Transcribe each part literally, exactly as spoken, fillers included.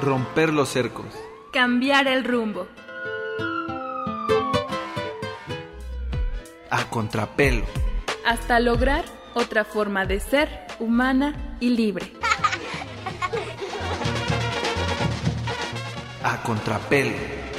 Romper los cercos. Cambiar el rumbo. A contrapelo. Hasta lograr otra forma de ser humana y libre. A contrapelo.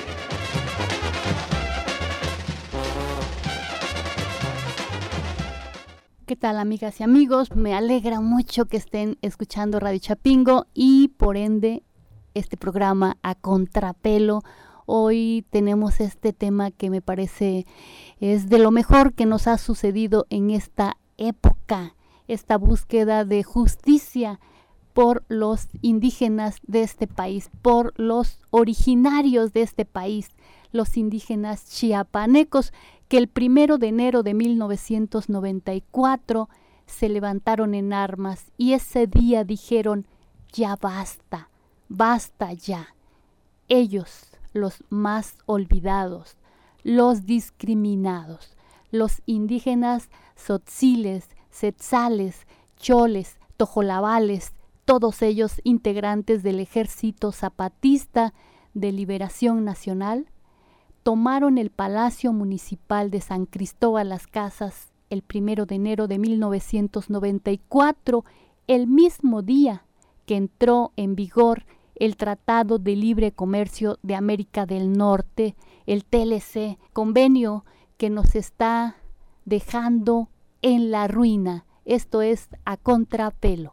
¿Qué tal, amigas y amigos? Me alegra mucho que estén escuchando Radio Chapingo y por ende este programa A Contrapelo. Hoy tenemos este tema que me parece es de lo mejor que nos ha sucedido en esta época, esta búsqueda de justicia por los indígenas de este país, por los originarios de este país, los indígenas chiapanecos, que el primero de enero de mil novecientos noventa y cuatro se levantaron en armas y ese día dijeron, ya basta, basta ya. Ellos, los más olvidados, los discriminados, los indígenas tzotziles, tzetzales, choles, tojolabales, todos ellos integrantes del Ejército Zapatista de Liberación Nacional, tomaron el Palacio Municipal de San Cristóbal Las Casas el primero de enero de mil novecientos noventa y cuatro, el mismo día que entró en vigor el Tratado de Libre Comercio de América del Norte, el T L C, convenio que nos está dejando en la ruina. Esto es A Contrapelo.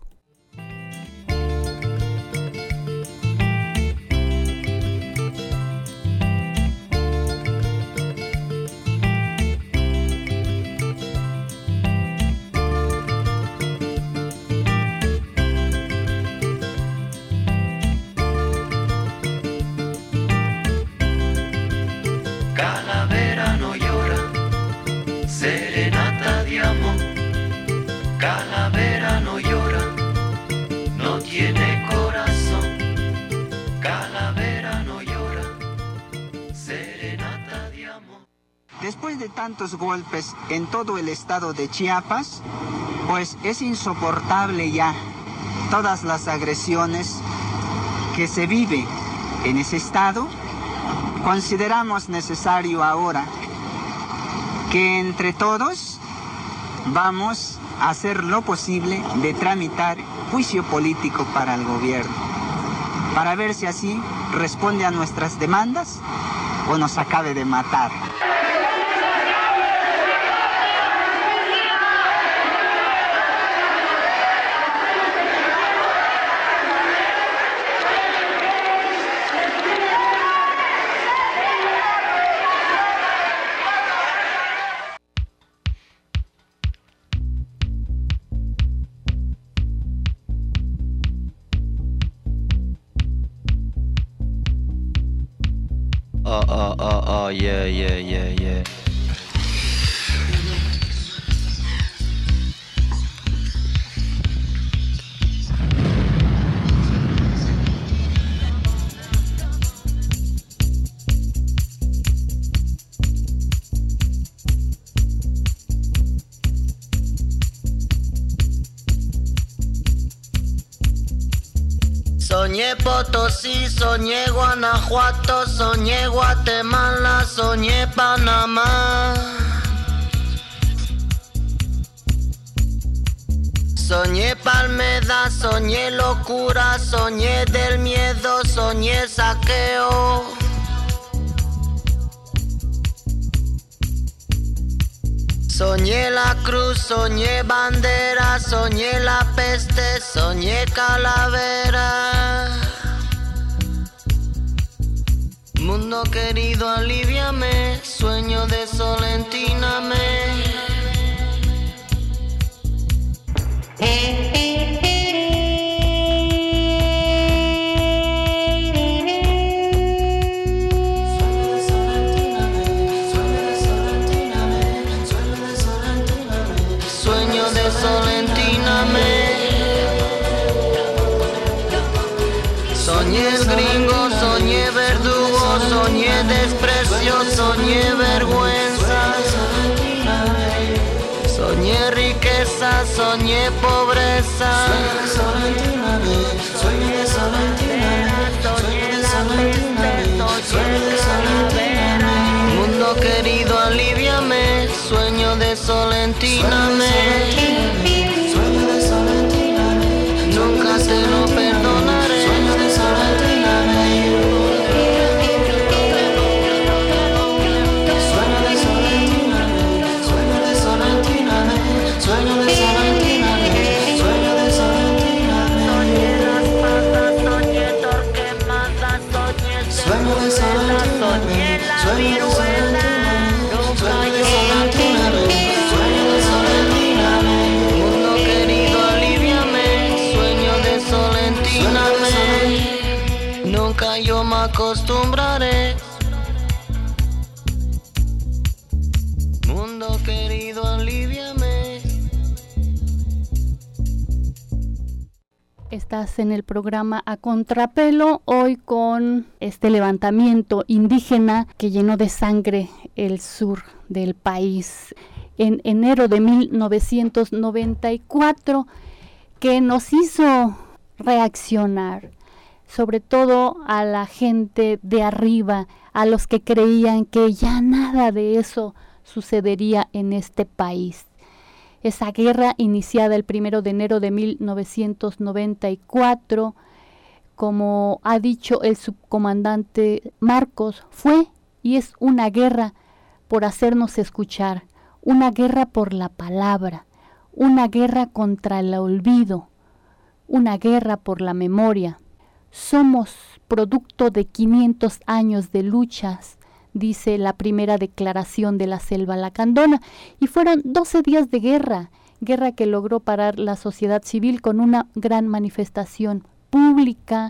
Calavera no llora, serenata de amor. Calavera no llora, no tiene corazón. Calavera no llora, serenata de amor. Después de tantos golpes en todo el estado de Chiapas, pues es insoportable ya todas las agresiones que se viven en ese estado. Consideramos necesario ahora que entre todos vamos a hacer lo posible de tramitar juicio político para el gobierno, para ver si así responde a nuestras demandas o nos acabe de matar. Oh, oh, oh, oh, yeah, yeah, yeah, yeah. Soñé Potosí, soñé Guanajuato, soñé Guatemala, soñé Panamá. Soñé Palmeda, soñé locura, soñé del miedo, soñé saqueo. Soñé la cruz, soñé bandera, soñé la peste, soñé calavera. Mundo querido, aliviame, sueño de solentíname. Sueño de solentíname. Soñé el gringo, soñé verdugo, soñé desprecio, soñé vergüenza. Soñé riqueza, soñé pobreza. Soñé Mundo querido, aliviame, sueño de sol, entíname. Nunca te lo perdonaré. Sueño de sol, entíname. Sueño de sol, entíname. Sueño de sol, entíname. Sueño de sol, entíname. Sueño de sol, entíname. Soñé las patas, soñé torquemadas, soñé sueño de sol, soñé la viruela. Nunca yo la tuve. Sueño de sol, entíname. Mundo querido, aliviame. Sueño de sol, entíname. Nunca yo me acostumbraré. Mundo querido, aliviame. Estás en el programa A Contrapelo, hoy con este levantamiento indígena que llenó de sangre el sur del país en enero de mil novecientos noventa y cuatro, que nos hizo reaccionar, sobre todo a la gente de arriba, a los que creían que ya nada de eso sucedería en este país. Esa guerra iniciada el primero de enero de mil novecientos noventa y cuatro, como ha dicho el subcomandante Marcos, fue y es una guerra por hacernos escuchar, una guerra por la palabra, una guerra contra el olvido, una guerra por la memoria. Somos producto de quinientos años de luchas, dice la primera declaración de la Selva Lacandona, y fueron doce días de guerra, guerra que logró parar la sociedad civil con una gran manifestación pública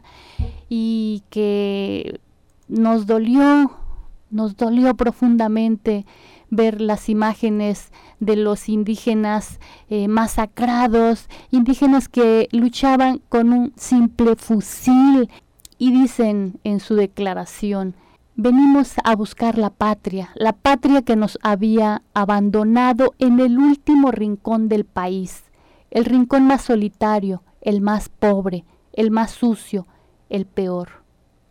y que nos dolió, nos dolió profundamente ver las imágenes de los indígenas eh, masacrados, indígenas que luchaban con un simple fusil, y dicen en su declaración: venimos a buscar la patria, la patria que nos había abandonado en el último rincón del país, el rincón más solitario, el más pobre, el más sucio, el peor.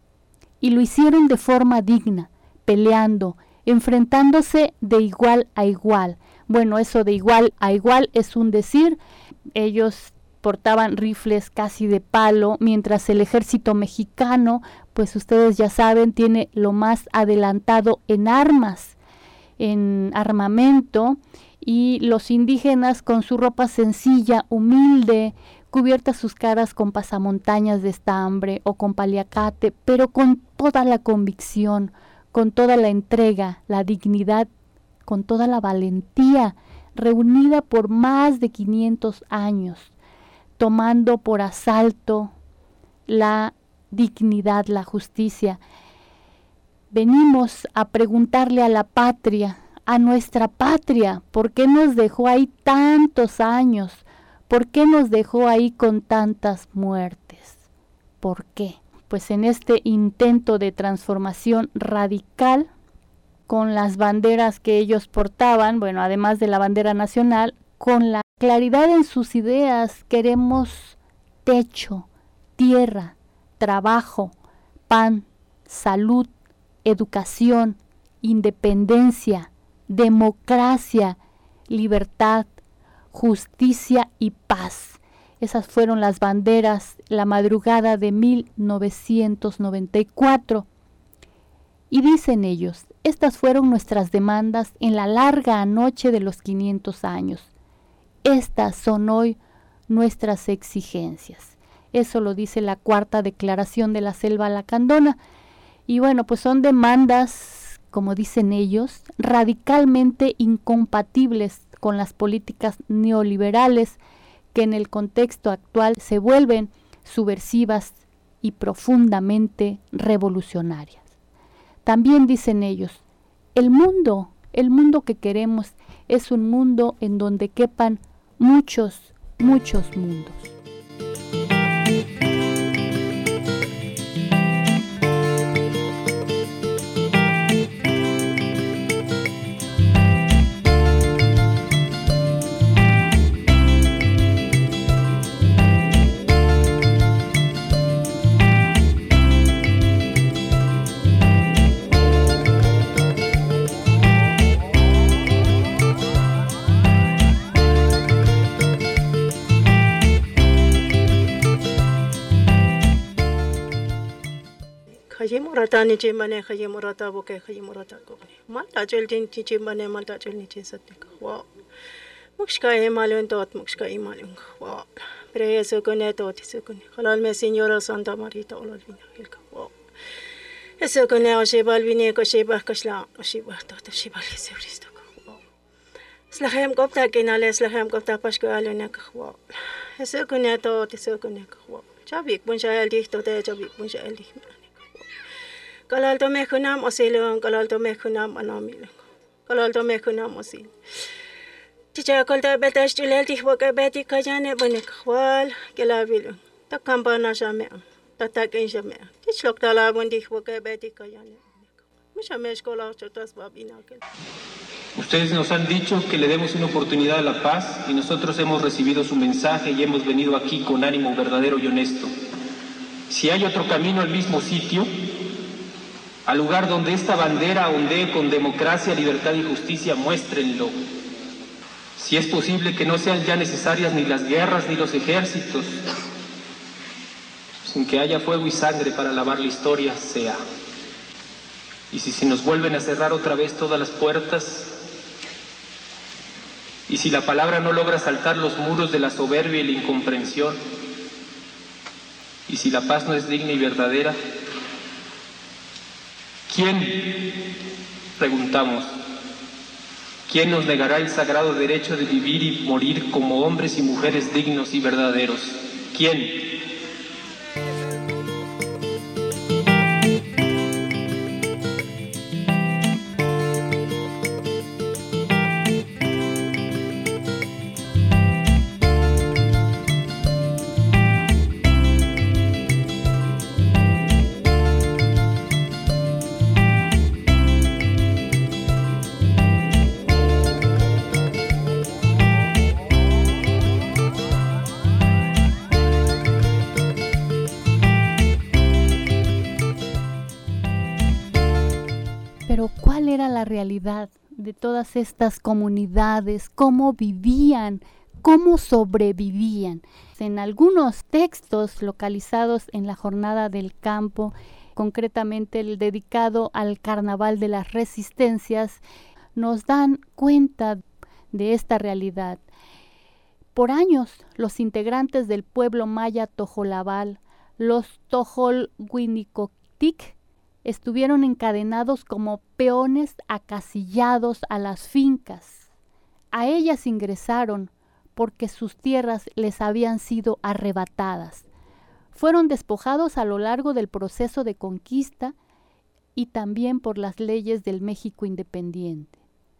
Y lo hicieron de forma digna, peleando, enfrentándose de igual a igual. Bueno, eso de igual a igual es un decir. Ellos portaban rifles casi de palo, mientras el ejército mexicano, pues ustedes ya saben, tiene lo más adelantado en armas, en armamento, y los indígenas con su ropa sencilla, humilde, cubiertas sus caras con pasamontañas de estambre o con paliacate, pero con toda la convicción, con toda la entrega, la dignidad, con toda la valentía, reunida por más de quinientos años, tomando por asalto la dignidad, la justicia. Venimos a preguntarle a la patria, a nuestra patria, ¿por qué nos dejó ahí tantos años? ¿Por qué nos dejó ahí con tantas muertes? ¿Por qué? Pues en este intento de transformación radical, con las banderas que ellos portaban, bueno, además de la bandera nacional, con la claridad en sus ideas, queremos techo, tierra, trabajo, pan, salud, educación, independencia, democracia, libertad, justicia y paz. Esas fueron las banderas la madrugada de mil novecientos noventa y cuatro. Y dicen ellos, estas fueron nuestras demandas en la larga noche de los quinientos años. Estas son hoy nuestras exigencias. Eso lo dice la cuarta declaración de la Selva Lacandona. Y bueno, pues son demandas, como dicen ellos, radicalmente incompatibles con las políticas neoliberales que en el contexto actual se vuelven subversivas y profundamente revolucionarias. También dicen ellos, el mundo, el mundo que queremos es un mundo en donde quepan muchos, muchos mundos. Yimurata ni chimbane khayimurata boke khayimurata kobne. Malta chel tin chimbane malta chel ni chisatik. Wow. Mukshka emalun tot mukshka emalun. Wow. Preso kone tot isukone. Halal me Señora Santa Marita olalvina hilka. Wow. Eso kone o shebal vine ko sheba kashla o sheba tot shebal Jesucristo. Wow. Slahem kopta kinale slahem kopta pashko alune ko. Wow. Eso kone tot eso kone ko. Wow. Chabik bun shael dihto te chabik bun shael dih. Kalal to me khunam osilong kalal to me khunam anamilong. Kalal to me khunam osil. Chicha kolta betash tulel tih boka beti kajane bune khwal kelabilong. Ta kampana shame. Ta takin shame. Tich lok tala bun tih boka beti kajane. Mucha me escola chotas babina kel. Ustedes nos han dicho que le demos una oportunidad a la paz y nosotros hemos recibido su mensaje y hemos venido aquí con ánimo verdadero y honesto. Si hay otro camino al mismo sitio, al lugar donde esta bandera ondee con democracia, libertad y justicia, muéstrenlo. Si es posible que no sean ya necesarias ni las guerras ni los ejércitos, sin que haya fuego y sangre para lavar la historia, sea. Y si se nos vuelven a cerrar otra vez todas las puertas, y si la palabra no logra saltar los muros de la soberbia y la incomprensión, y si la paz no es digna y verdadera, ¿quién, preguntamos, quién nos negará el sagrado derecho de vivir y morir como hombres y mujeres dignos y verdaderos? ¿Quién? Pero ¿cuál era la realidad de todas estas comunidades? ¿Cómo vivían? ¿Cómo sobrevivían? En algunos textos localizados en la Jornada del Campo, concretamente el dedicado al Carnaval de las Resistencias, nos dan cuenta de esta realidad. Por años, los integrantes del pueblo maya Tojolabal, los Tojolhuinicoctic, estuvieron encadenados como peones acasillados a las fincas. A ellas ingresaron porque sus tierras les habían sido arrebatadas. Fueron despojados a lo largo del proceso de conquista y también por las leyes del México independiente.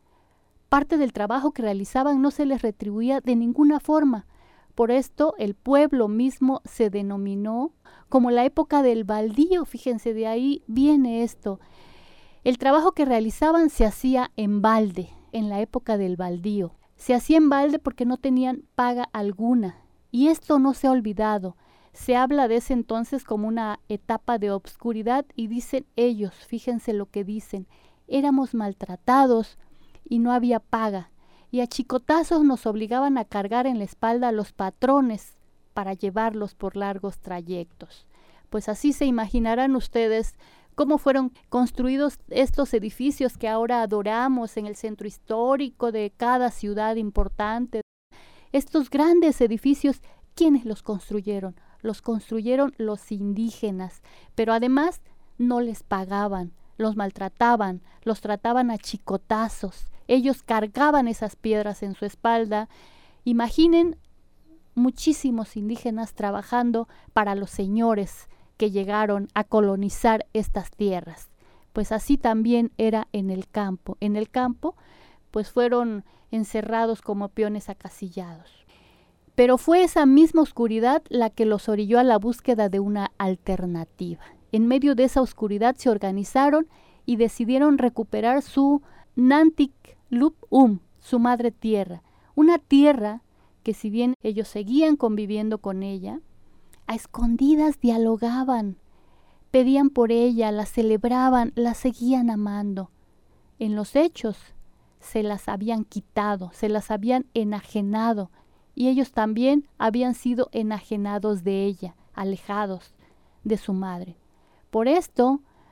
Parte del trabajo que realizaban no se les retribuía de ninguna forma. Por esto el pueblo mismo se denominó como la época del baldío. Fíjense, de ahí viene esto. El trabajo que realizaban se hacía en balde, en la época del baldío. Se hacía en balde porque no tenían paga alguna. Y esto no se ha olvidado. Se habla de ese entonces como una etapa de obscuridad y dicen ellos, fíjense lo que dicen, éramos maltratados y no había paga. Y a chicotazos nos obligaban a cargar en la espalda a los patrones para llevarlos por largos trayectos. Pues así se imaginarán ustedes cómo fueron construidos estos edificios que ahora adoramos en el centro histórico de cada ciudad importante. Estos grandes edificios, ¿quiénes los construyeron? Los construyeron los indígenas, pero además no les pagaban, los maltrataban, los trataban a chicotazos. Ellos cargaban esas piedras en su espalda. Imaginen muchísimos indígenas trabajando para los señores que llegaron a colonizar estas tierras. Pues así también era en el campo. En el campo, pues fueron encerrados como peones acasillados. Pero fue esa misma oscuridad la que los orilló a la búsqueda de una alternativa. En medio de esa oscuridad se organizaron y decidieron recuperar su Nantic Lup Um, su madre tierra, una tierra que si bien ellos seguían conviviendo con ella, a escondidas dialogaban, pedían por ella, la celebraban, la seguían amando. En los hechos se las habían quitado, se las habían enajenado, y ellos también habían sido enajenados de ella, alejados de su madre. Por esto,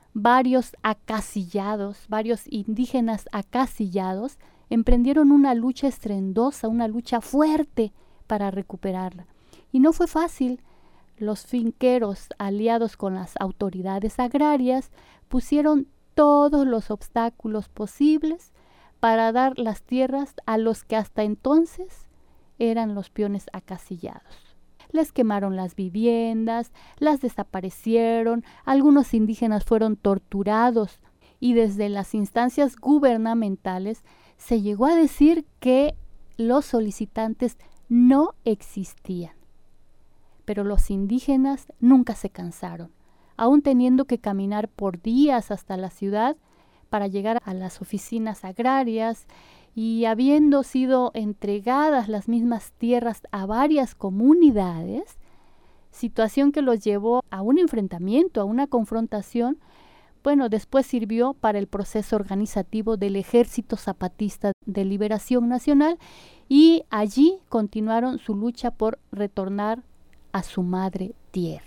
varios acasillados, varios indígenas acasillados, emprendieron una lucha estruendosa, una lucha fuerte para recuperarla. Y no fue fácil. Los finqueros, aliados con las autoridades agrarias, pusieron todos los obstáculos posibles para dar las tierras a los que hasta entonces eran los peones acasillados. Les quemaron las viviendas, las desaparecieron, algunos indígenas fueron torturados y desde las instancias gubernamentales se llegó a decir que los solicitantes no existían. Pero los indígenas nunca se cansaron, aún teniendo que caminar por días hasta la ciudad para llegar a las oficinas agrarias y habiendo sido entregadas las mismas tierras a varias comunidades, situación que los llevó a un enfrentamiento, a una confrontación. Bueno, después sirvió para el proceso organizativo del Ejército Zapatista de Liberación Nacional y allí continuaron su lucha por retornar a su madre tierra.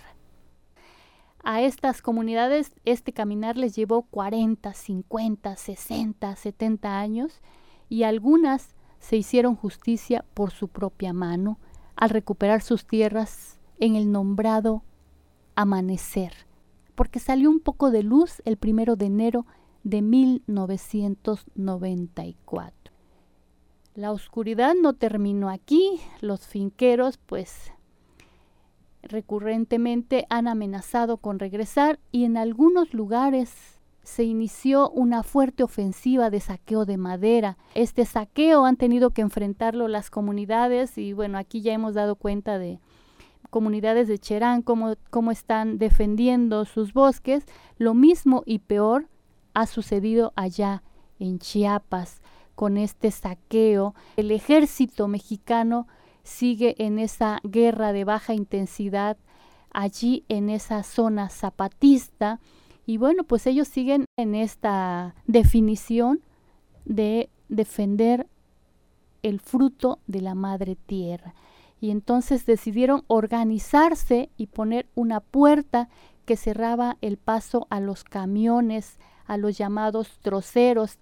A estas comunidades este caminar les llevó cuarenta, cincuenta, sesenta, setenta años y algunas se hicieron justicia por su propia mano al recuperar sus tierras en el nombrado amanecer, porque salió un poco de luz el primero de enero de mil novecientos noventa y cuatro. La oscuridad no terminó aquí, los finqueros pues recurrentemente han amenazado con regresar y en algunos lugares se inició una fuerte ofensiva de saqueo de madera. Este saqueo han tenido que enfrentarlo las comunidades y bueno, aquí ya hemos dado cuenta de comunidades de Cherán, cómo, cómo están defendiendo sus bosques. Lo mismo y peor ha sucedido allá en Chiapas con este saqueo. El ejército mexicano sigue en esa guerra de baja intensidad allí en esa zona zapatista y bueno, pues ellos siguen en esta definición de defender el fruto de la madre tierra y entonces decidieron organizarse y poner una puerta que cerraba el paso a los camiones, a los llamados troceros,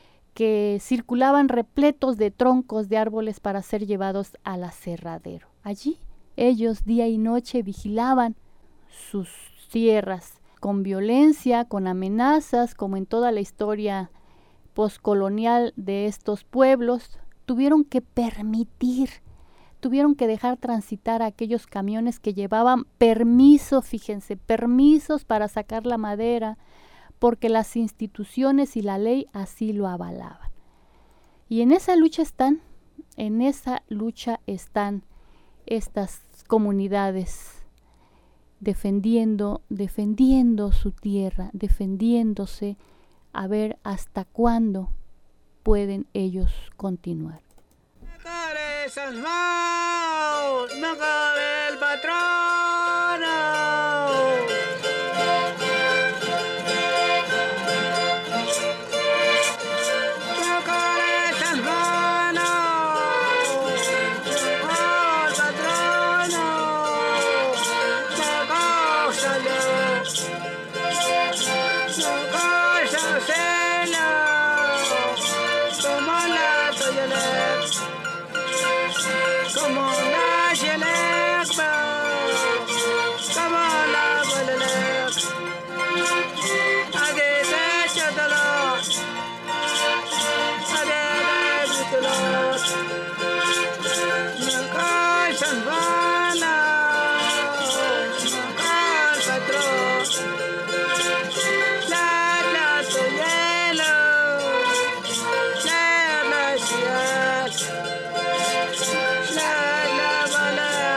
que circulaban repletos de troncos de árboles para ser llevados al aserradero. Allí ellos día y noche vigilaban sus tierras con violencia, con amenazas, como en toda la historia poscolonial de estos pueblos. Tuvieron que permitir, tuvieron que dejar transitar a aquellos camiones que llevaban permiso, fíjense, permisos para sacar la madera, porque las instituciones y la ley así lo avalaban. Y en esa lucha están, en esa lucha están estas comunidades defendiendo, defendiendo su tierra, defendiéndose a ver hasta cuándo pueden ellos continuar. La la la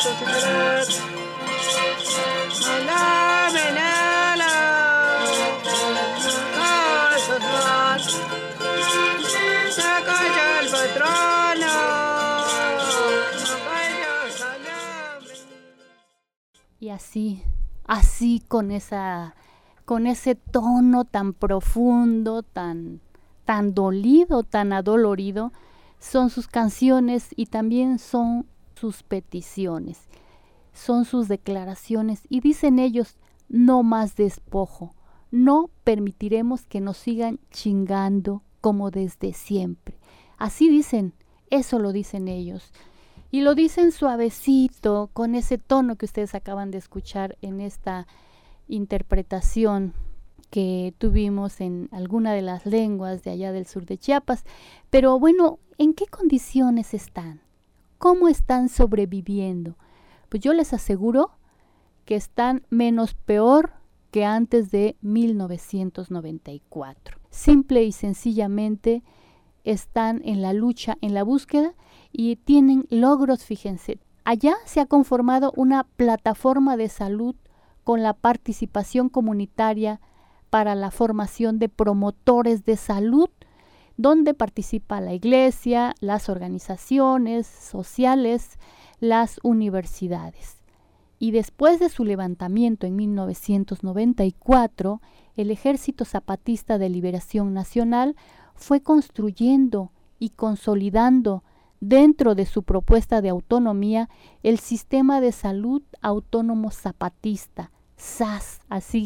Y así, así con esa, con ese tono tan profundo, tan, tan dolido, tan adolorido, son sus canciones y también son sus peticiones, son sus declaraciones. Y dicen ellos, no más despojo, no permitiremos que nos sigan chingando como desde siempre. Así dicen, eso lo dicen ellos. Y lo dicen suavecito, con ese tono que ustedes acaban de escuchar en esta interpretación que tuvimos en alguna de las lenguas de allá del sur de Chiapas. Pero bueno, ¿en qué condiciones están? ¿Cómo están sobreviviendo? Pues yo les aseguro que están menos peor que antes de mil novecientos noventa y cuatro. Simple y sencillamente están en la lucha, en la búsqueda y tienen logros, fíjense. Allá se ha conformado una plataforma de salud con la participación comunitaria para la formación de promotores de salud, donde participa la iglesia, las organizaciones sociales, las universidades. Y después de su levantamiento en mil novecientos noventa y cuatro, el Ejército Zapatista de Liberación Nacional fue construyendo y consolidando dentro de su propuesta de autonomía el Sistema de Salud Autónomo Zapatista, S A Z, así,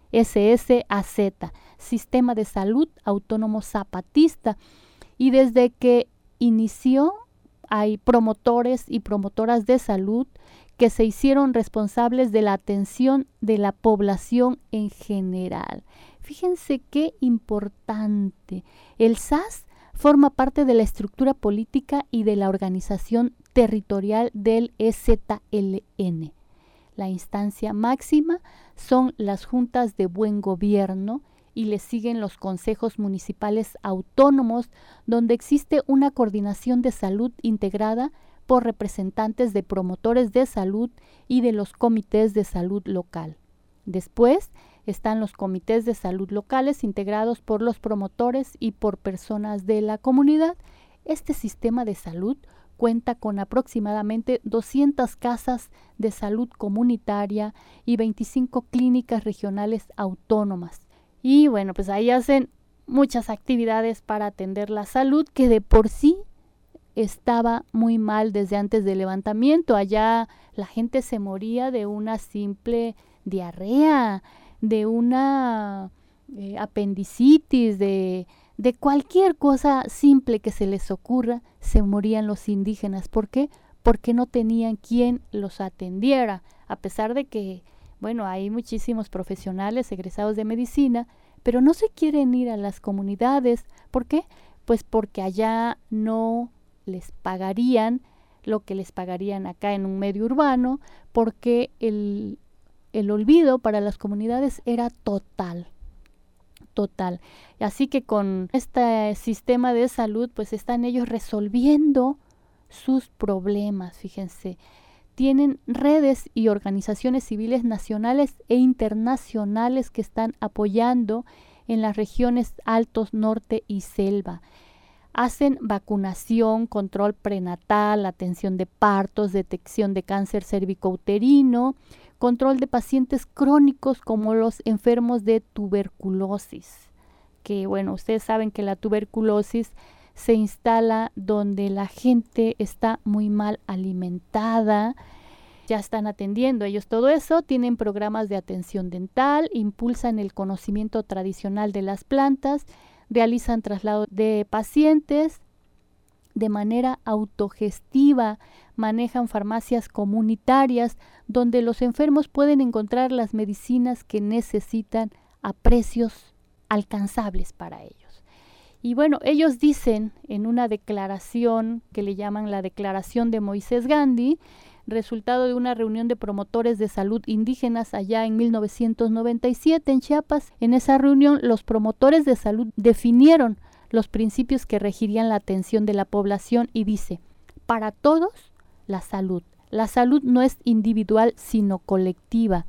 S S A Z, Sistema de Salud Autónomo Zapatista. Y desde que inició hay promotores y promotoras de salud que se hicieron responsables de la atención de la población en general. Fíjense qué importante. El S A Z forma parte de la estructura política y de la organización territorial del E Z L N. La instancia máxima son las juntas de buen gobierno y le siguen los consejos municipales autónomos, donde existe una coordinación de salud integrada por representantes de promotores de salud y de los comités de salud local. Después están los comités de salud locales integrados por los promotores y por personas de la comunidad. Este sistema de salud cuenta con aproximadamente doscientas casas de salud comunitaria y veinticinco clínicas regionales autónomas. Y bueno, pues ahí hacen muchas actividades para atender la salud, que de por sí estaba muy mal desde antes del levantamiento. Allá la gente se moría de una simple diarrea, de una eh, apendicitis, de, de cualquier cosa simple que se les ocurra, se morían los indígenas. ¿Por qué? Porque no tenían quien los atendiera, a pesar de que, bueno, hay muchísimos profesionales egresados de medicina, pero no se quieren ir a las comunidades. ¿Por qué? Pues porque allá no les pagarían lo que les pagarían acá en un medio urbano, porque el El olvido para las comunidades era total, total. Así que con este sistema de salud, pues están ellos resolviendo sus problemas, fíjense. Tienen redes y organizaciones civiles nacionales e internacionales que están apoyando en las regiones Altos, Norte y Selva. Hacen vacunación, control prenatal, atención de partos, detección de cáncer cervicouterino, control de pacientes crónicos como los enfermos de tuberculosis, que bueno, ustedes saben que la tuberculosis se instala donde la gente está muy mal alimentada. Ya están atendiendo ellos todo eso, tienen programas de atención dental, impulsan el conocimiento tradicional de las plantas, realizan traslado de pacientes de manera autogestiva, manejan farmacias comunitarias donde los enfermos pueden encontrar las medicinas que necesitan a precios alcanzables para ellos. Y bueno, ellos dicen en una declaración que le llaman la Declaración de Moisés Gandhi, resultado de una reunión de promotores de salud indígenas allá en mil novecientos noventa y siete en Chiapas. En esa reunión los promotores de salud definieron los principios que regirían la atención de la población y dice: para todos la salud, La salud no es individual, sino colectiva.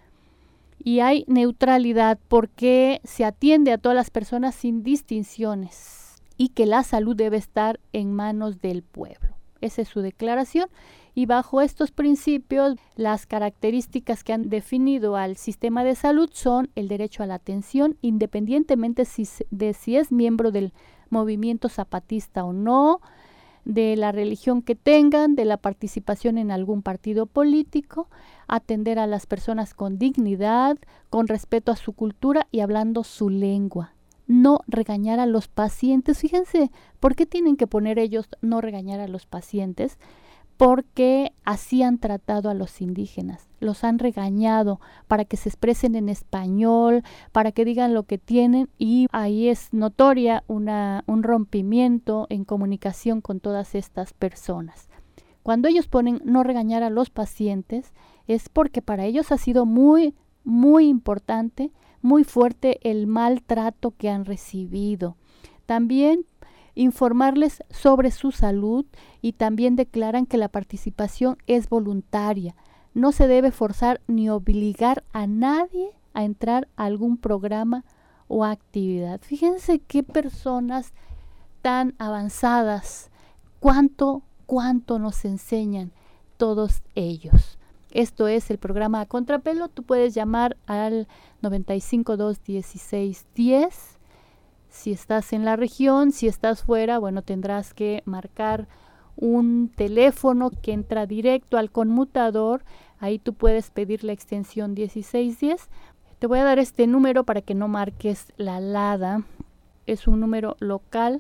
Y hay neutralidad porque se atiende a todas las personas sin distinciones y que la salud debe estar en manos del pueblo. Esa es su declaración. Y bajo estos principios, las características que han definido al sistema de salud son el derecho a la atención, independientemente si, de si es miembro del movimiento zapatista o no, de la religión que tengan, de la participación en algún partido político, atender a las personas con dignidad, con respeto a su cultura y hablando su lengua. No regañar a los pacientes. Fíjense, ¿por qué tienen que poner ellos no regañar a los pacientes? Porque así han tratado a los indígenas, los han regañado para que se expresen en español, para que digan lo que tienen, y ahí es notoria una, un rompimiento en comunicación con todas estas personas. Cuando ellos ponen no regañar a los pacientes, es porque para ellos ha sido muy, muy importante, muy fuerte el maltrato que han recibido. También informarles sobre su salud y también declaran que la participación es voluntaria. No se debe forzar ni obligar a nadie a entrar a algún programa o actividad. Fíjense qué personas tan avanzadas, cuánto, cuánto nos enseñan todos ellos. Esto es el programa A Contrapelo. Tú puedes llamar al noventa y cinco, dos, dieciséis, diez. Si estás en la región, si estás fuera, bueno, tendrás que marcar un teléfono que entra directo al conmutador. Ahí tú puedes pedir la extensión dieciséis diez. Te voy a dar este número para que no marques la LADA. Es un número local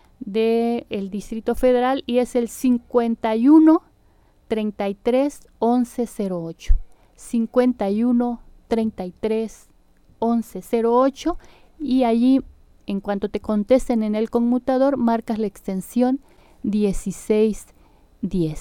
del Distrito Federal y es el cincuenta y uno, treinta y tres, once cero ocho. cincuenta y uno, treinta y tres, once cero ocho. Y allí, en cuanto te contesten en el conmutador, marcas la extensión dieciséis diez.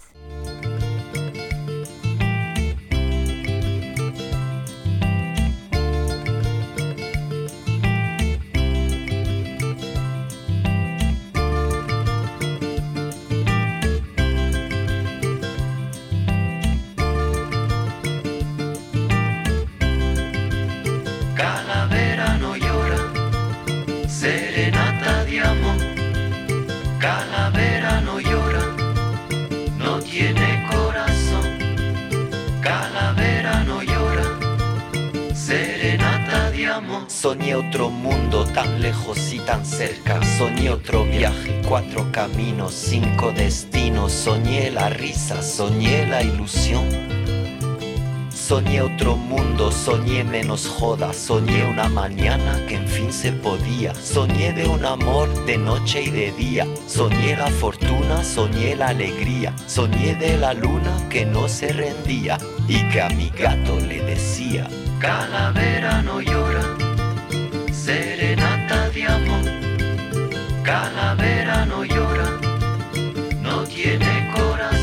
Calavera no llora, serenata de amor. Calavera no llora, no tiene corazón. Calavera no llora, serenata de amor. Soñé otro mundo tan lejos y tan cerca. Soñé otro viaje, cuatro caminos, cinco destinos. Soñé la risa, soñé la ilusión. Soñé otro mundo, soñé menos joda, soñé una mañana que en fin se podía. Soñé de un amor de noche y de día, soñé la fortuna, soñé la alegría. Soñé de la luna que no se rendía y que a mi gato le decía: Calavera no llora, serenata de amor. Calavera no llora, no tiene corazón.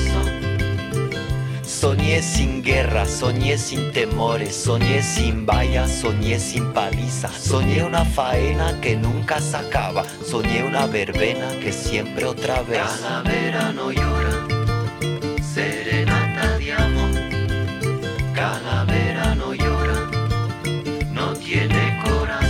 Soñé sin guerra, soñé sin temores, soñé sin vallas, soñé sin paliza. Soñé una faena que nunca se acaba, soñé una verbena que siempre otra vez. Calavera no llora, serenata de amor. Calavera no llora, no tiene corazón.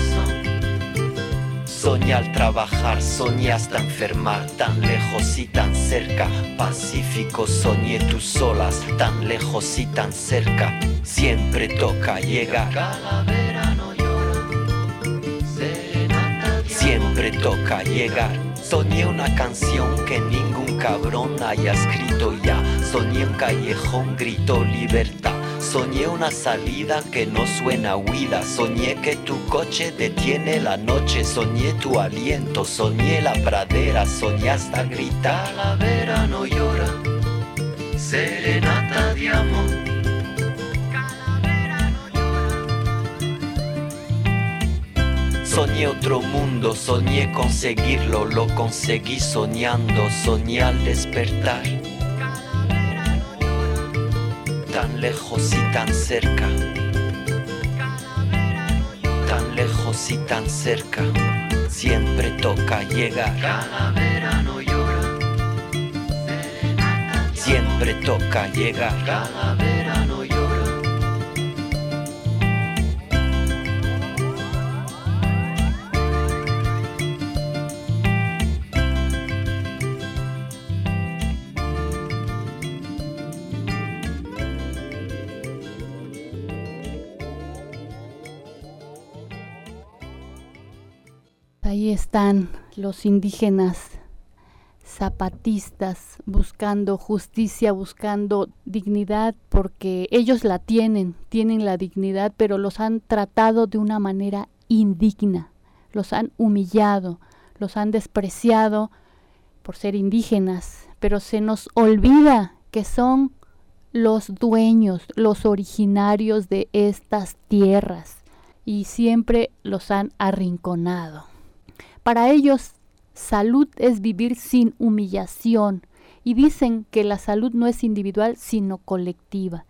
Soñé al trabajar, soñé hasta enfermar, tan lejos y tan cerca. Pacífico, soñé tus olas, tan lejos y tan cerca. Siempre toca llegar. Calavera no llora, serenata de amor. Siempre toca llegar. Soñé una canción que ningún cabrón haya escrito ya. Soñé un callejón, grito libertad. Soñé una salida que no suena huida. Soñé que tu coche detiene la noche. Soñé tu aliento, soñé la pradera. Soñé hasta gritar. Calavera no llora, serenata de amor. Calavera no llora. Soñé otro mundo, soñé conseguirlo. Lo conseguí soñando, soñé al despertar. Tan lejos y tan cerca, tan lejos y tan cerca, siempre toca llegar. Calavera no llora, siempre toca llegar. Cada verano lloro. Ahí están los indígenas zapatistas buscando justicia, buscando dignidad, porque ellos la tienen, tienen la dignidad, pero los han tratado de una manera indigna, los han humillado, los han despreciado por ser indígenas, pero se nos olvida que son los dueños, los originarios de estas tierras, y siempre los han arrinconado. Para ellos, salud es vivir sin humillación, y dicen que la salud no es individual sino colectiva,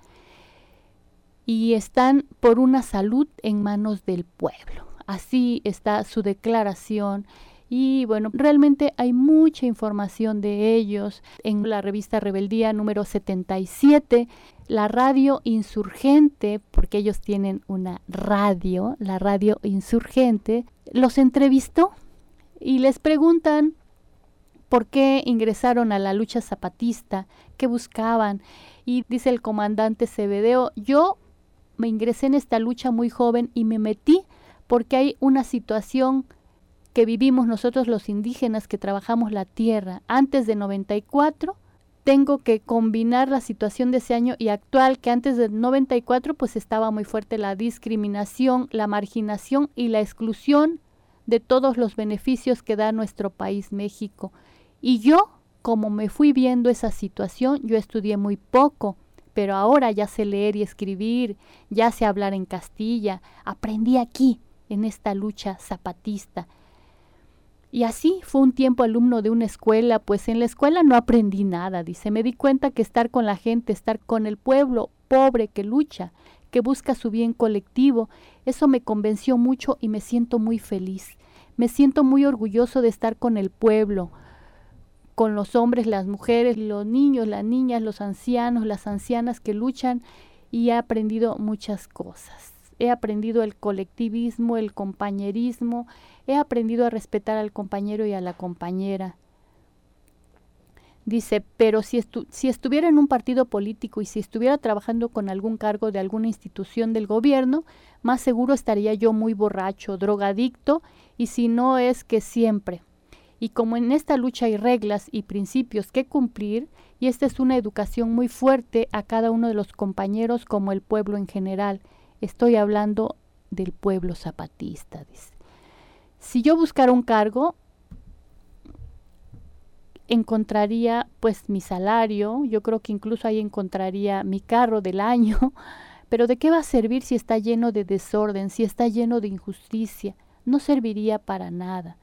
y están por una salud en manos del pueblo. Así está su declaración, y bueno, realmente hay mucha información de ellos en la revista Rebeldía número setenta y siete, la radio insurgente, porque ellos tienen una radio, la radio insurgente, los entrevistó y les preguntan por qué ingresaron a la lucha zapatista, qué buscaban. Y dice el comandante Cebedeo, yo me ingresé en esta lucha muy joven y me metí porque hay una situación que vivimos nosotros los indígenas que trabajamos la tierra. Antes de noventa y cuatro, tengo que combinar la situación de ese año y actual, que antes del noventa y cuatro pues estaba muy fuerte la discriminación, la marginación y la exclusión de todos los beneficios que da nuestro país México. Y yo, como me fui viendo esa situación, yo estudié muy poco, pero ahora ya sé leer y escribir, ya sé hablar en Castilla, aprendí aquí, en esta lucha zapatista. Y así fue un tiempo alumno de una escuela, pues en la escuela no aprendí nada, dice, me di cuenta que estar con la gente, estar con el pueblo pobre que lucha, que busca su bien colectivo, eso me convenció mucho y me siento muy feliz. Me siento muy orgulloso de estar con el pueblo, con los hombres, las mujeres, los niños, las niñas, los ancianos, las ancianas que luchan, y he aprendido muchas cosas. He aprendido el colectivismo, el compañerismo, he aprendido a respetar al compañero y a la compañera. Dice, pero si, estu si estuviera en un partido político y si estuviera trabajando con algún cargo de alguna institución del gobierno, más seguro estaría yo muy borracho, drogadicto, y si no es que siempre. Y como en esta lucha hay reglas y principios que cumplir, y esta es una educación muy fuerte a cada uno de los compañeros como el pueblo en general. Estoy hablando del pueblo zapatista, dice. Si yo buscara un cargo, encontraría pues mi salario, yo creo que incluso ahí encontraría mi carro del año, pero ¿de qué va a servir si está lleno de desorden, si está lleno de injusticia? No serviría para nada.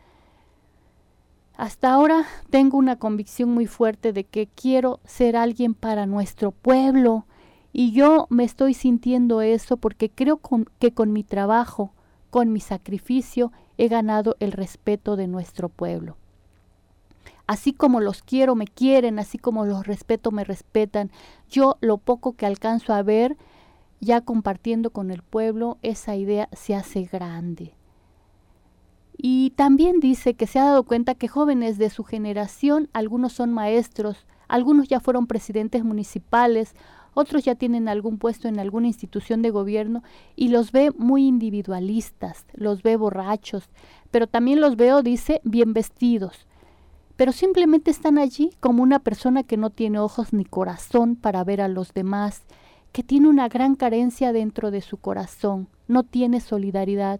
Hasta ahora tengo una convicción muy fuerte de que quiero ser alguien para nuestro pueblo, y yo me estoy sintiendo eso porque creo con, que con mi trabajo, con mi sacrificio, he ganado el respeto de nuestro pueblo. Así como los quiero, me quieren, así como los respeto, me respetan. Yo lo poco que alcanzo a ver, ya compartiendo con el pueblo, esa idea se hace grande. Y también dice que se ha dado cuenta que jóvenes de su generación, algunos son maestros, algunos ya fueron presidentes municipales, otros ya tienen algún puesto en alguna institución de gobierno, y los ve muy individualistas, los ve borrachos, pero también los veo, dice, bien vestidos. Pero simplemente están allí como una persona que no tiene ojos ni corazón para ver a los demás, que tiene una gran carencia dentro de su corazón, no tiene solidaridad.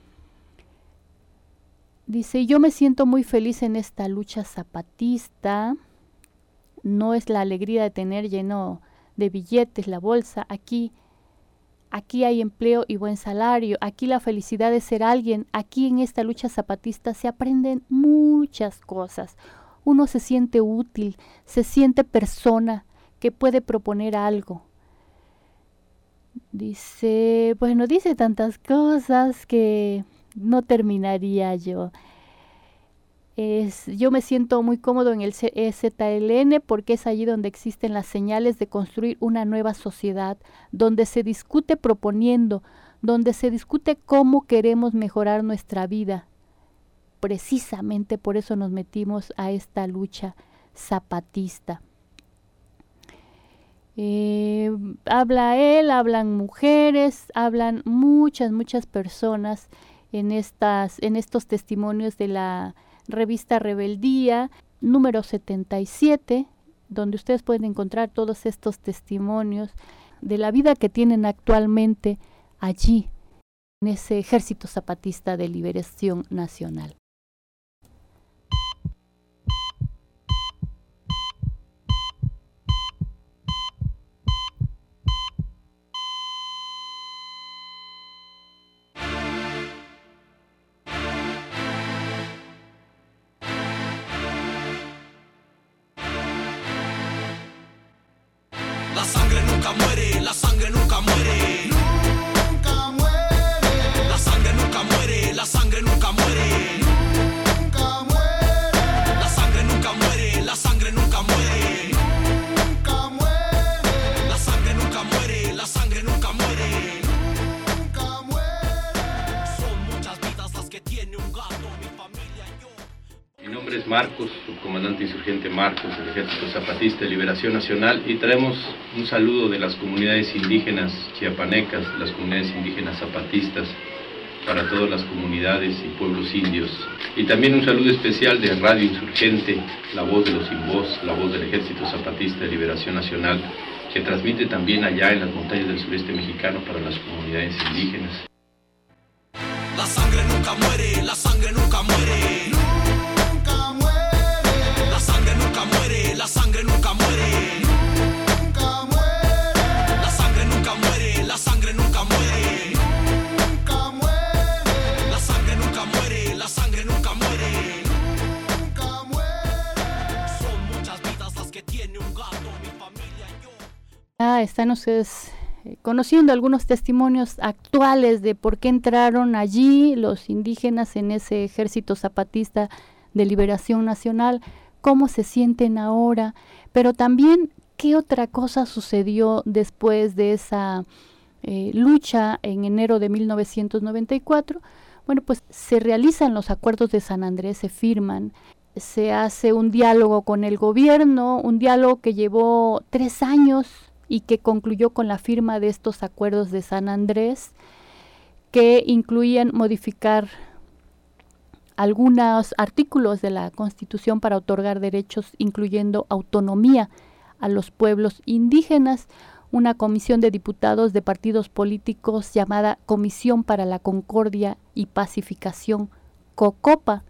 Dice, yo me siento muy feliz en esta lucha zapatista, no es la alegría de tener lleno de billetes la bolsa, aquí, aquí hay empleo y buen salario, aquí la felicidad de ser alguien, aquí en esta lucha zapatista se aprenden muchas cosas, uno se siente útil, se siente persona que puede proponer algo. Dice, bueno, dice tantas cosas que no terminaría yo. Es, yo me siento muy cómodo en el E Z L N porque es allí donde existen las señales de construir una nueva sociedad, donde se discute proponiendo, donde se discute cómo queremos mejorar nuestra vida. Precisamente por eso nos metimos a esta lucha zapatista. Eh, habla él, hablan mujeres, hablan muchas, muchas personas en, estas, en estos testimonios de la revista Rebeldía, número setenta y siete, donde ustedes pueden encontrar todos estos testimonios de la vida que tienen actualmente allí, en ese Ejército Zapatista de Liberación Nacional. La sangre nunca muere, la sangre nunca muere. Nunca muere. La sangre nunca muere, la sangre nunca muere. Nunca muere. La sangre nunca muere, la sangre nunca muere. Nunca muere. La sangre nunca muere, la sangre nunca muere. Nunca muere. Son muchas vidas las que tiene un gato, mi familia y yo. Mi nombre es Marcos, subcomandante insurgente Marcos del Ejército Zapatista de Liberación Nacional, y traemos un saludo de las comunidades indígenas chiapanecas, las comunidades indígenas zapatistas, para todas las comunidades y pueblos indios. Y también un saludo especial de Radio Insurgente, la voz de los sin voz, la voz del Ejército Zapatista de Liberación Nacional, que transmite también allá en las montañas del sureste mexicano para las comunidades indígenas. La sangre nunca muere, la sangre nunca muere. Nunca muere. La sangre nunca muere, la sangre nunca muere. Nunca muere. La sangre nunca muere, la sangre nunca muere. Nunca muere. La sangre nunca muere, la sangre nunca muere. Nunca muere. Son muchas vidas las que tiene un gato, mi familia y yo. Ah, están ustedes conociendo algunos testimonios actuales de por qué entraron allí los indígenas en ese Ejército Zapatista de Liberación Nacional, cómo se sienten ahora, pero también qué otra cosa sucedió después de esa eh, lucha en enero de mil novecientos noventa y cuatro. Bueno, pues se realizan los acuerdos de San Andrés, se firman, se hace un diálogo con el gobierno, un diálogo que llevó tres años, y que concluyó con la firma de estos acuerdos de San Andrés, que incluían modificar algunos artículos de la Constitución para otorgar derechos, incluyendo autonomía a los pueblos indígenas. Una comisión de diputados de partidos políticos llamada Comisión para la Concordia y Pacificación, COCOPA,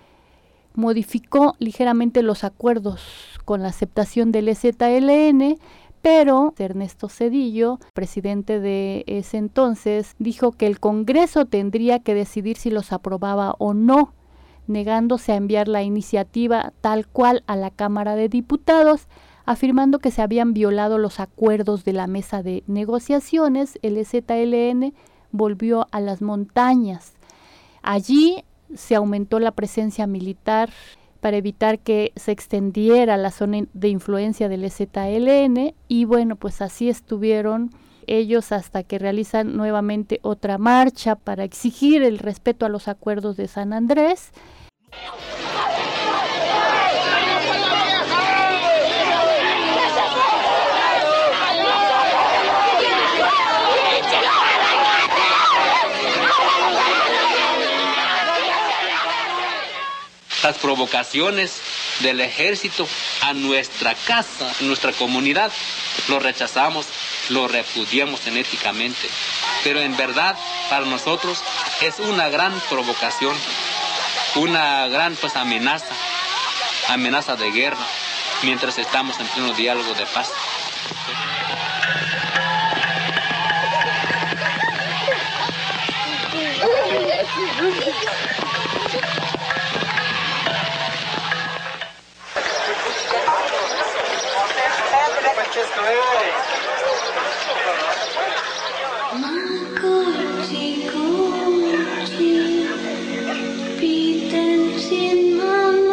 modificó ligeramente los acuerdos con la aceptación del E Z L N, pero Ernesto Zedillo, presidente de ese entonces, dijo que el Congreso tendría que decidir si los aprobaba o no, negándose a enviar la iniciativa tal cual a la Cámara de Diputados, afirmando que se habían violado los acuerdos de la mesa de negociaciones. El E Z L N volvió a las montañas. Allí se aumentó la presencia militar para evitar que se extendiera la zona de influencia del E Z L N, y bueno, pues así estuvieron ellos hasta que realizan nuevamente otra marcha para exigir el respeto a los acuerdos de San Andrés. Las provocaciones del ejército a nuestra casa, a nuestra comunidad, lo rechazamos, lo repudiamos genéticamente. Pero en verdad, para nosotros es una gran provocación, una gran pues amenaza, amenaza de guerra, mientras estamos en pleno diálogo de paz. Piten sin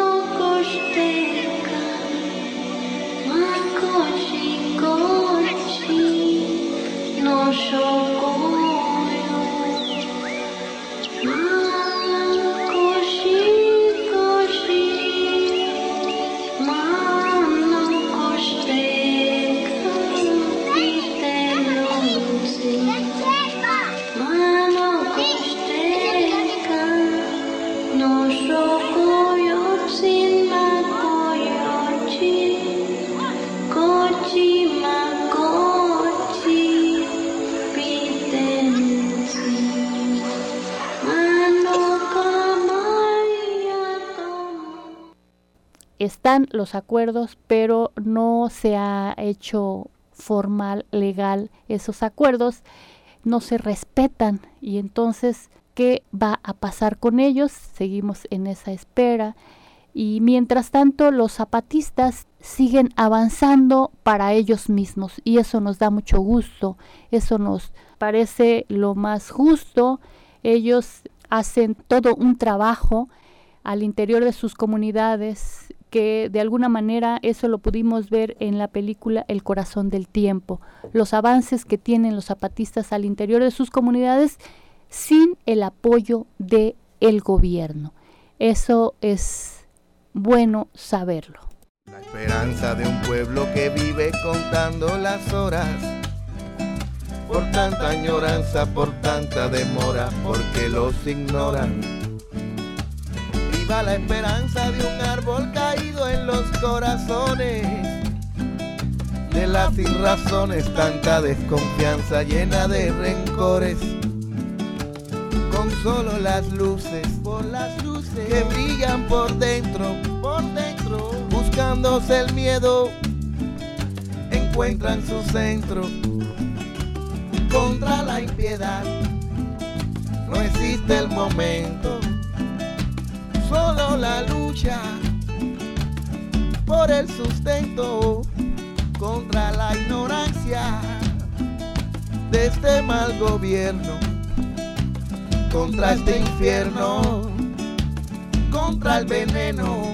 están los acuerdos, pero no se ha hecho formal, legal esos acuerdos, no se respetan, y entonces, ¿qué va a pasar con ellos? Seguimos en esa espera, y mientras tanto los zapatistas siguen avanzando para ellos mismos, y eso nos da mucho gusto, eso nos parece lo más justo. Ellos hacen todo un trabajo al interior de sus comunidades, que de alguna manera eso lo pudimos ver en la película El corazón del tiempo, los avances que tienen los zapatistas al interior de sus comunidades sin el apoyo del gobierno. Eso es bueno saberlo. La esperanza de un pueblo que vive contando las horas, por tanta añoranza, por tanta demora, porque los ignoran. Viva la esperanza de un árbol caído en los corazones, de las sin razones, tanta desconfianza llena de rencores. Con solo las luces, por las luces que brillan por dentro, por dentro, buscándose el miedo, encuentran su centro. Contra la impiedad no existe el momento, solo la lucha por el sustento, contra la ignorancia de este mal gobierno, contra este infierno, contra el veneno.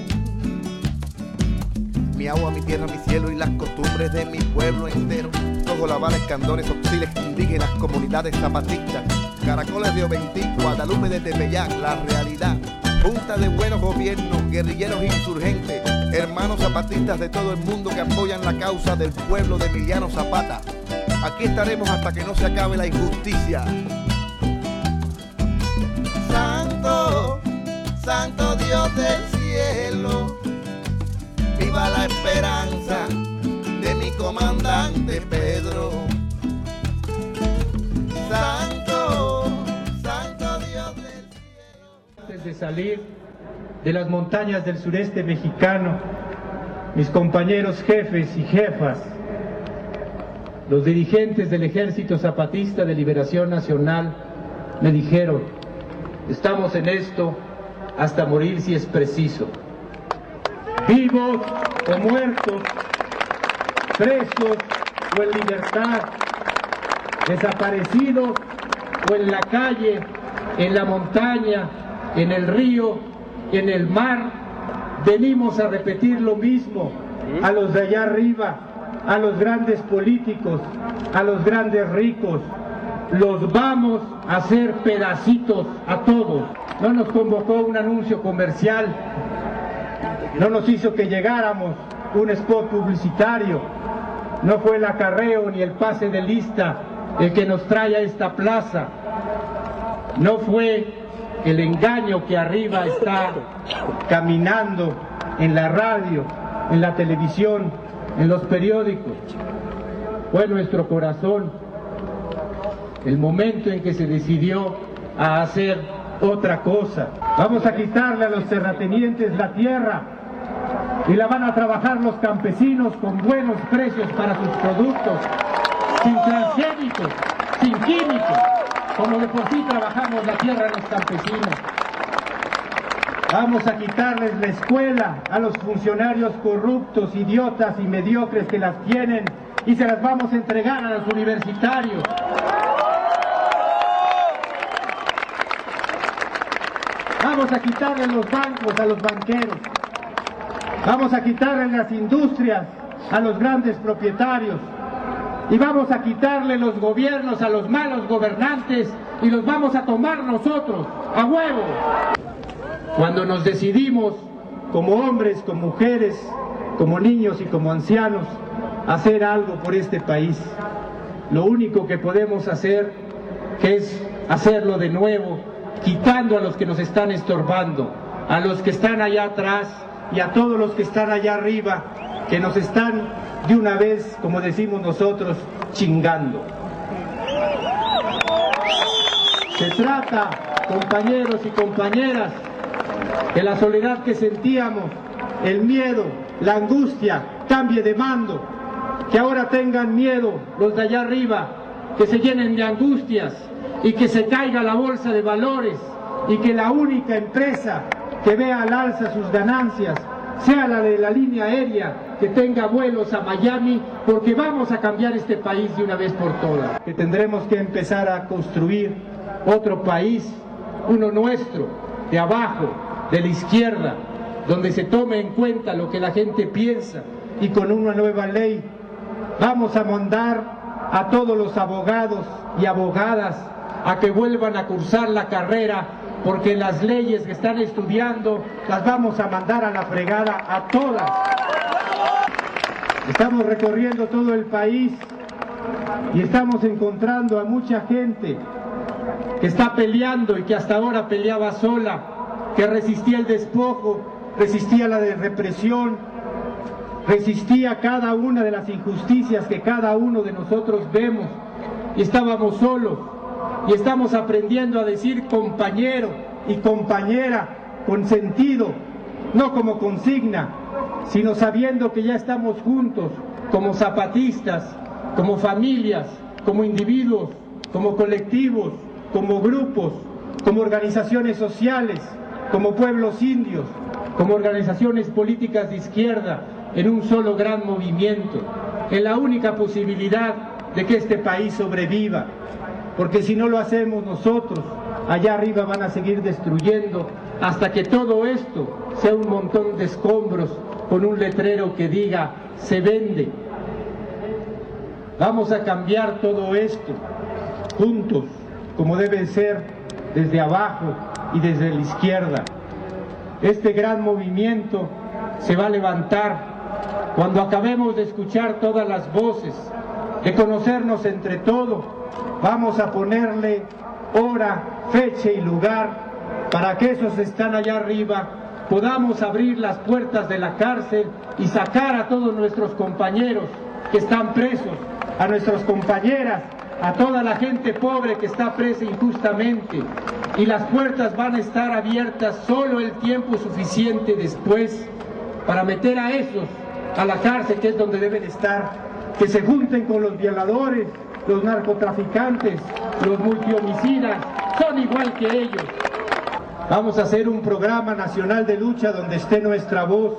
Mi agua, mi tierra, mi cielo y las costumbres de mi pueblo entero. Tojolabales, candones, auxiles, indígenas, comunidades zapatistas, caracoles de Oventí, Guadalupe de Tepeyac, la realidad. Junta de buenos gobiernos, guerrilleros insurgentes, hermanos zapatistas de todo el mundo que apoyan la causa del pueblo de Emiliano Zapata. Aquí estaremos hasta que no se acabe la injusticia. Santo, Santo Dios del cielo, viva la esperanza de mi comandante Pedro. Santo, Santo Dios del cielo. Antes de salir de las montañas del sureste mexicano, mis compañeros jefes y jefas, los dirigentes del Ejército Zapatista de Liberación Nacional, me dijeron: estamos en esto hasta morir si es preciso. Vivos o muertos, presos o en libertad, desaparecidos o en la calle, en la montaña, en el río, en el mar, venimos a repetir lo mismo a los de allá arriba, a los grandes políticos, a los grandes ricos. Los vamos a hacer pedacitos a todos. No nos convocó un anuncio comercial, no nos hizo que llegáramos un spot publicitario, no fue el acarreo ni el pase de lista el que nos trae a esta plaza, no fue el engaño que arriba está caminando en la radio, en la televisión, en los periódicos. Fue nuestro corazón, el momento en que se decidió a hacer otra cosa. Vamos a quitarle a los terratenientes la tierra y la van a trabajar los campesinos con buenos precios para sus productos, sin transgénicos, sin químicos, como de por sí trabajamos la tierra los campesinos. Vamos a quitarles la escuela a los funcionarios corruptos, idiotas y mediocres que las tienen, y se las vamos a entregar a los universitarios. Vamos a quitarle los bancos a los banqueros. Vamos a quitarle las industrias a los grandes propietarios. Y vamos a quitarle los gobiernos a los malos gobernantes y los vamos a tomar nosotros, a huevo. Cuando nos decidimos, como hombres, como mujeres, como niños y como ancianos, hacer algo por este país, lo único que podemos hacer es hacerlo de nuevo, quitando a los que nos están estorbando, a los que están allá atrás y a todos los que están allá arriba, que nos están de una vez, como decimos nosotros, chingando. Se trata, compañeros y compañeras, que la soledad que sentíamos el miedo, la angustia cambie de mando, que ahora tengan miedo los de allá arriba, que se llenen de angustias y que se caiga la bolsa de valores y que la única empresa que vea al alza sus ganancias sea la de la línea aérea, que tenga vuelos a Miami, porque vamos a cambiar este país de una vez por todas. Que tendremos que empezar a construir otro país, uno nuestro, de abajo, de la izquierda, donde se tome en cuenta lo que la gente piensa, y con una nueva ley vamos a mandar a todos los abogados y abogadas a que vuelvan a cursar la carrera, porque las leyes que están estudiando las vamos a mandar a la fregada a todas. Estamos recorriendo todo el país y estamos encontrando a mucha gente que está peleando y que hasta ahora peleaba sola, que resistía el despojo, resistía la represión, resistía cada una de las injusticias que cada uno de nosotros vemos, y estábamos solos. Y estamos aprendiendo a decir compañero y compañera con sentido, no como consigna, sino sabiendo que ya estamos juntos como zapatistas, como familias, como individuos, como colectivos, como grupos, como organizaciones sociales, como pueblos indios, como organizaciones políticas de izquierda, en un solo gran movimiento, en la única posibilidad de que este país sobreviva. Porque si no lo hacemos nosotros, allá arriba van a seguir destruyendo hasta que todo esto sea un montón de escombros con un letrero que diga se vende. Vamos a cambiar todo esto juntos, como debe ser, desde abajo y desde la izquierda. Este gran movimiento se va a levantar cuando acabemos de escuchar todas las voces, de conocernos entre todos. Vamos a ponerle hora, fecha y lugar para que esos que están allá arriba podamos abrir las puertas de la cárcel y sacar a todos nuestros compañeros que están presos, a nuestras compañeras, a toda la gente pobre que está presa injustamente. Y las puertas van a estar abiertas solo el tiempo suficiente después para meter a esos a la cárcel, que es donde deben estar, que se junten con los violadores, los narcotraficantes, los multihomicidas, son igual que ellos. Vamos a hacer un programa nacional de lucha donde esté nuestra voz.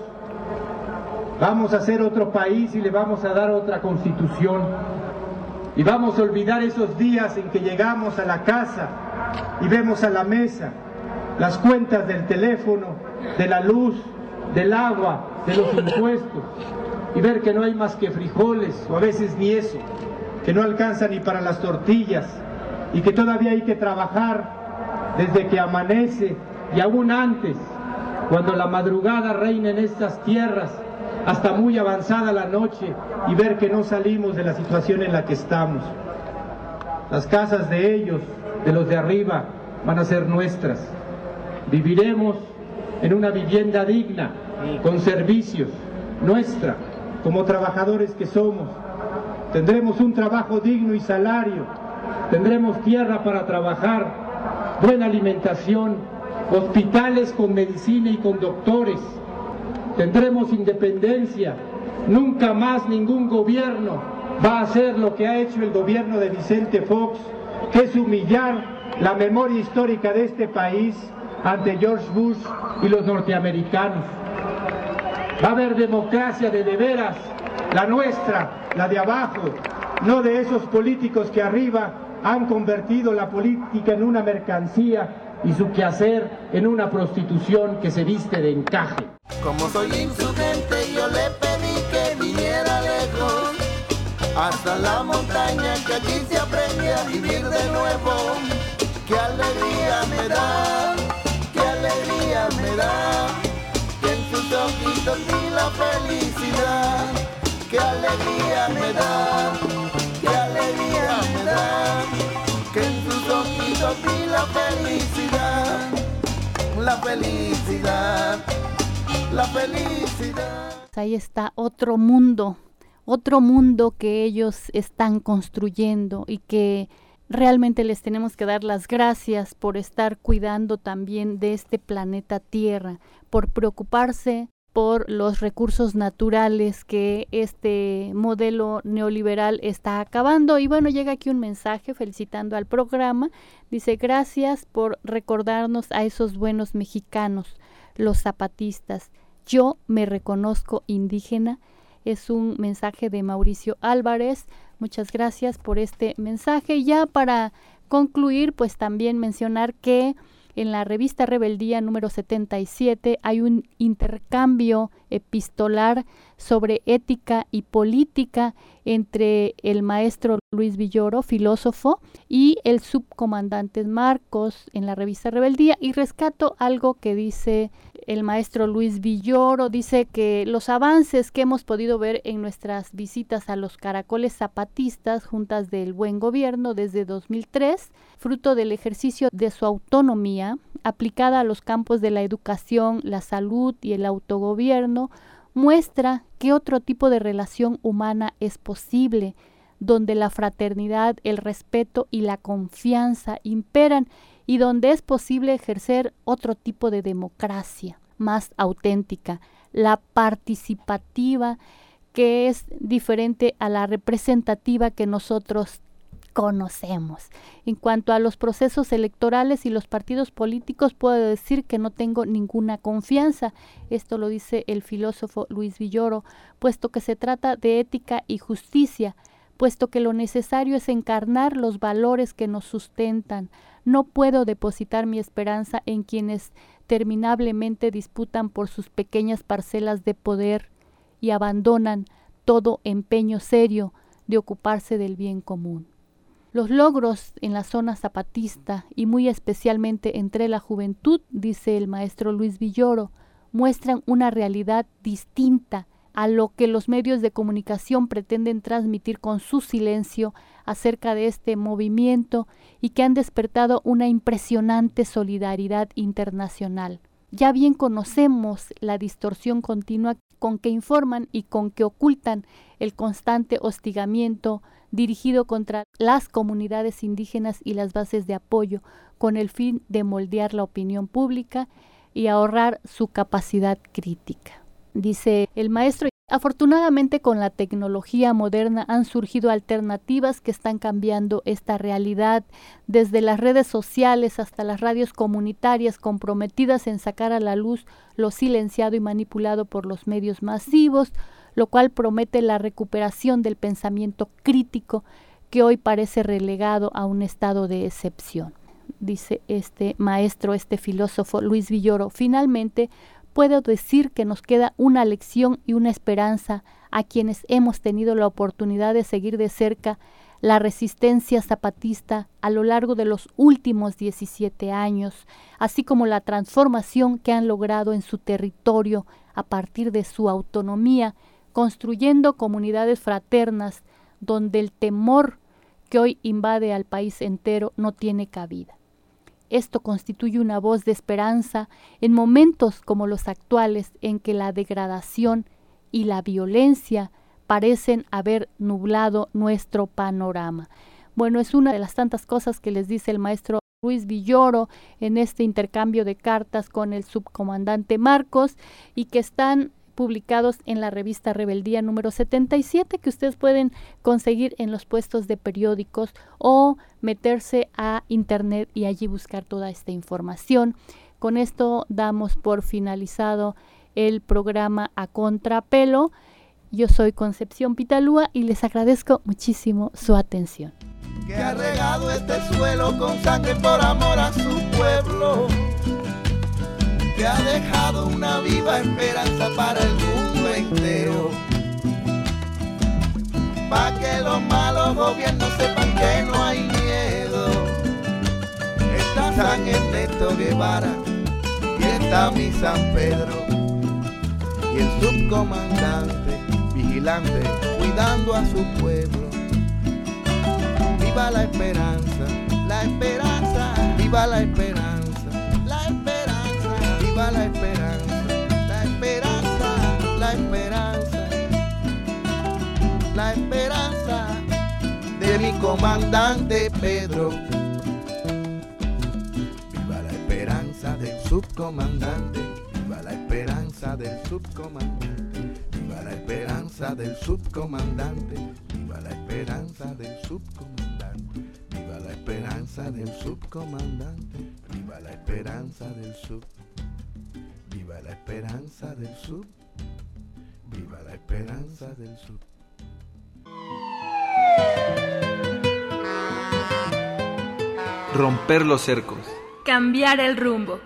Vamos a hacer otro país y le vamos a dar otra constitución. Y vamos a olvidar esos días en que llegamos a la casa y vemos a la mesa las cuentas del teléfono, de la luz, del agua, de los impuestos, y ver que no hay más que frijoles, o a veces ni eso, que no alcanza ni para las tortillas, y que todavía hay que trabajar desde que amanece y aún antes, cuando la madrugada reina en estas tierras, hasta muy avanzada la noche, y ver que no salimos de la situación en la que estamos. Las casas de ellos, de los de arriba, van a ser nuestras. Viviremos en una vivienda digna, con servicios, nuestra, como trabajadores que somos. Tendremos un trabajo digno y salario, tendremos tierra para trabajar, buena alimentación, hospitales con medicina y con doctores, tendremos independencia. Nunca más ningún gobierno va a hacer lo que ha hecho el gobierno de Vicente Fox, que es humillar la memoria histórica de este país ante George Bush y los norteamericanos. Va a haber democracia de de veras, la nuestra, la de abajo, no de esos políticos que arriba han convertido la política en una mercancía y su quehacer en una prostitución que se viste de encaje. Como soy insurgente, yo le pedí que viniera lejos, hasta la montaña, que aquí se aprende a vivir de nuevo. Qué alegría me da, qué alegría me da, que en sus ojitos vi la felicidad. Qué alegría me da, qué alegría me da, que en sus ojitos vi la felicidad, la felicidad, la felicidad. Ahí está otro mundo, otro mundo que ellos están construyendo y que realmente les tenemos que dar las gracias por estar cuidando también de este planeta Tierra, por preocuparse por los recursos naturales que este modelo neoliberal está acabando. Y bueno, llega aquí un mensaje felicitando al programa. Dice, gracias por recordarnos a esos buenos mexicanos, los zapatistas. Yo me reconozco indígena. Es un mensaje de Mauricio Álvarez. Muchas gracias por este mensaje. Ya para concluir, pues también mencionar que en la revista Rebeldía número setenta y siete hay un intercambio epistolar sobre ética y política entre el maestro Luis Villoro, filósofo, y el subcomandante Marcos en la revista Rebeldía, y rescato algo que dice el maestro Luis Villoro. Dice que los avances que hemos podido ver en nuestras visitas a los caracoles zapatistas, juntas del buen gobierno desde dos mil tres, fruto del ejercicio de su autonomía aplicada a los campos de la educación, la salud y el autogobierno, muestra que otro tipo de relación humana es posible, donde la fraternidad, el respeto y la confianza imperan, y donde es posible ejercer otro tipo de democracia más auténtica, la participativa, que es diferente a la representativa que nosotros conocemos. En cuanto a los procesos electorales y los partidos políticos, puedo decir que no tengo ninguna confianza. Esto lo dice el filósofo Luis Villoro, puesto que se trata de ética y justicia, puesto que lo necesario es encarnar los valores que nos sustentan. No puedo depositar mi esperanza en quienes terminablemente disputan por sus pequeñas parcelas de poder y abandonan todo empeño serio de ocuparse del bien común. Los logros en la zona zapatista y muy especialmente entre la juventud, dice el maestro Luis Villoro, muestran una realidad distinta a lo que los medios de comunicación pretenden transmitir con su silencio acerca de este movimiento, y que han despertado una impresionante solidaridad internacional. Ya bien conocemos la distorsión continua con que informan y con que ocultan el constante hostigamiento dirigido contra las comunidades indígenas y las bases de apoyo, con el fin de moldear la opinión pública y ahorrar su capacidad crítica. Dice el maestro, afortunadamente con la tecnología moderna han surgido alternativas que están cambiando esta realidad, desde las redes sociales hasta las radios comunitarias comprometidas en sacar a la luz lo silenciado y manipulado por los medios masivos, lo cual promete la recuperación del pensamiento crítico que hoy parece relegado a un estado de excepción. Dice este maestro, este filósofo Luis Villoro, finalmente puedo decir que nos queda una lección y una esperanza a quienes hemos tenido la oportunidad de seguir de cerca la resistencia zapatista a lo largo de los últimos diecisiete años, así como la transformación que han logrado en su territorio a partir de su autonomía, construyendo comunidades fraternas donde el temor que hoy invade al país entero no tiene cabida. Esto constituye una voz de esperanza en momentos como los actuales, en que la degradación y la violencia parecen haber nublado nuestro panorama. Bueno, es una de las tantas cosas que les dice el maestro Luis Villoro en este intercambio de cartas con el subcomandante Marcos, y que están publicados en la revista Rebeldía número setenta y siete, que ustedes pueden conseguir en los puestos de periódicos o meterse a internet y allí buscar toda esta información. Con esto damos por finalizado el programa A Contrapelo. Yo soy Concepción Pitalúa y les agradezco muchísimo su atención. Que ha regado este suelo con sangre por amor a su pueblo, que ha dejado una viva esperanza para el mundo entero, pa' que los malos gobiernos sepan que no hay miedo. Está San Ernesto Guevara y está mi San Pedro, y el subcomandante vigilante cuidando a su pueblo. Viva la esperanza, la esperanza, viva la esperanza, la esperanza, viva la esperanza, la esperanza, la esperanza, la esperanza de mi comandante Pedro. Viva la esperanza del subcomandante, viva viva la esperanza del subcomandante, viva la esperanza del subcomandante, viva la esperanza del subcomandante, viva la esperanza del subcomandante, viva la esperanza del sub, viva la esperanza del sub, viva la esperanza del sub. Romper los cercos. Cambiar el rumbo.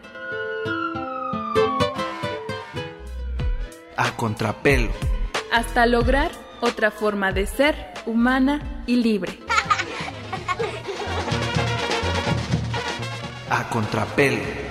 A contrapelo. Hasta lograr otra forma de ser humana y libre. A contrapelo.